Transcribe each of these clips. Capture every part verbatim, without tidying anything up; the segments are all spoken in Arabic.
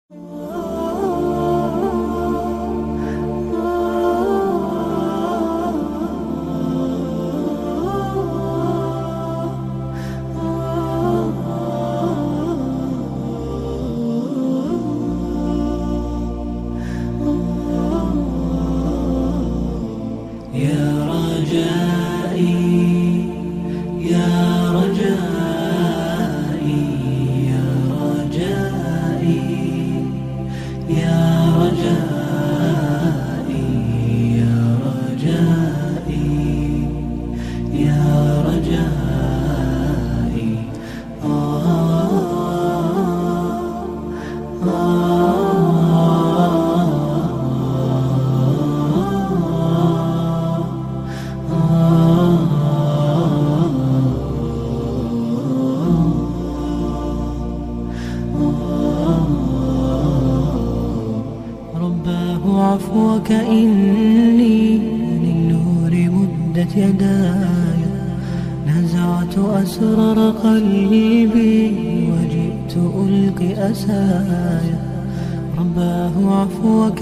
عفوك إني للنور مدت يداي، نزعت أسرار قلبي وجئت ألقي أساي. رباه عفوك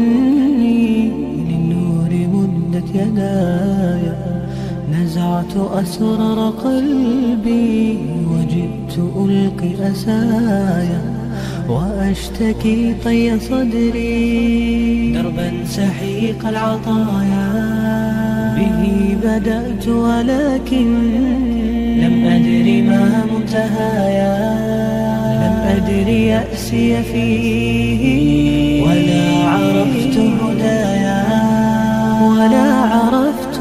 إني للنور مدت يداي، نزعت أسرار قلبي وجئت ألقي أساي. وأشتكي طي صدري دربا سحيق العطايا، به بدأت ولكن لم أدري ما منتهايا. لم أدري يأسي فيه ولا عرفت هدايا، ولا عرفت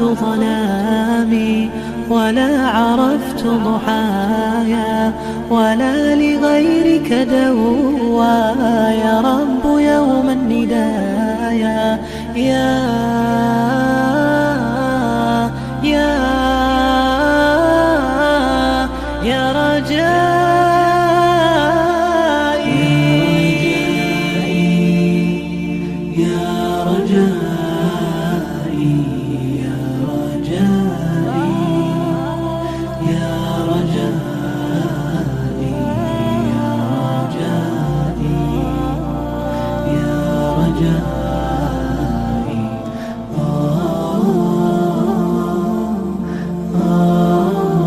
ظلامي ولا عرفت ضحايا، ولا لغيرك دوايا. يا رب يوم الندايا، يا يا يا رجائي، يا رجائي، يا رجائي، يا رجائي، يا رجائي، يا رجائي. آه آه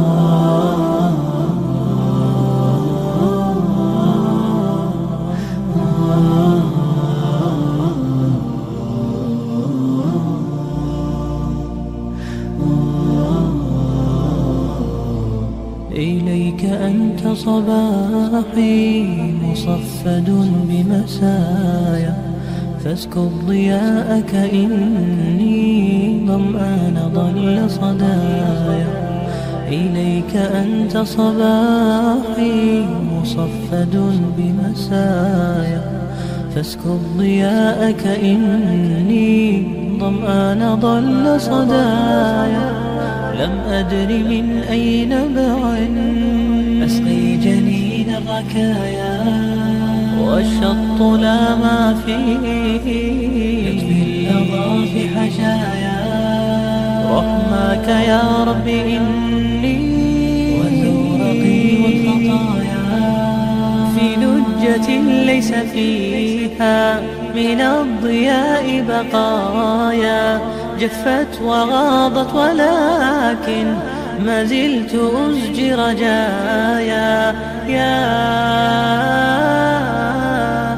إليك أنت صباحي مصفد بمسايا، فاسكب ضياءك إني ظمآن ضل صدايا. إليك أنت صباحي مصفد بمسايا، فاسكب ضياءك إني ظمآن ضل صدايا. لم أدر من أي نبع أسقي جنين الركايا، والشط لا ما فيه يطفي اللظى في حشايا. رحماك يا رب إني وزورقي والخطايا، في لجة ليس فيها من الضياء بقايا. جفت وغاضت ولكن ما زلت أزجي رجايا. يا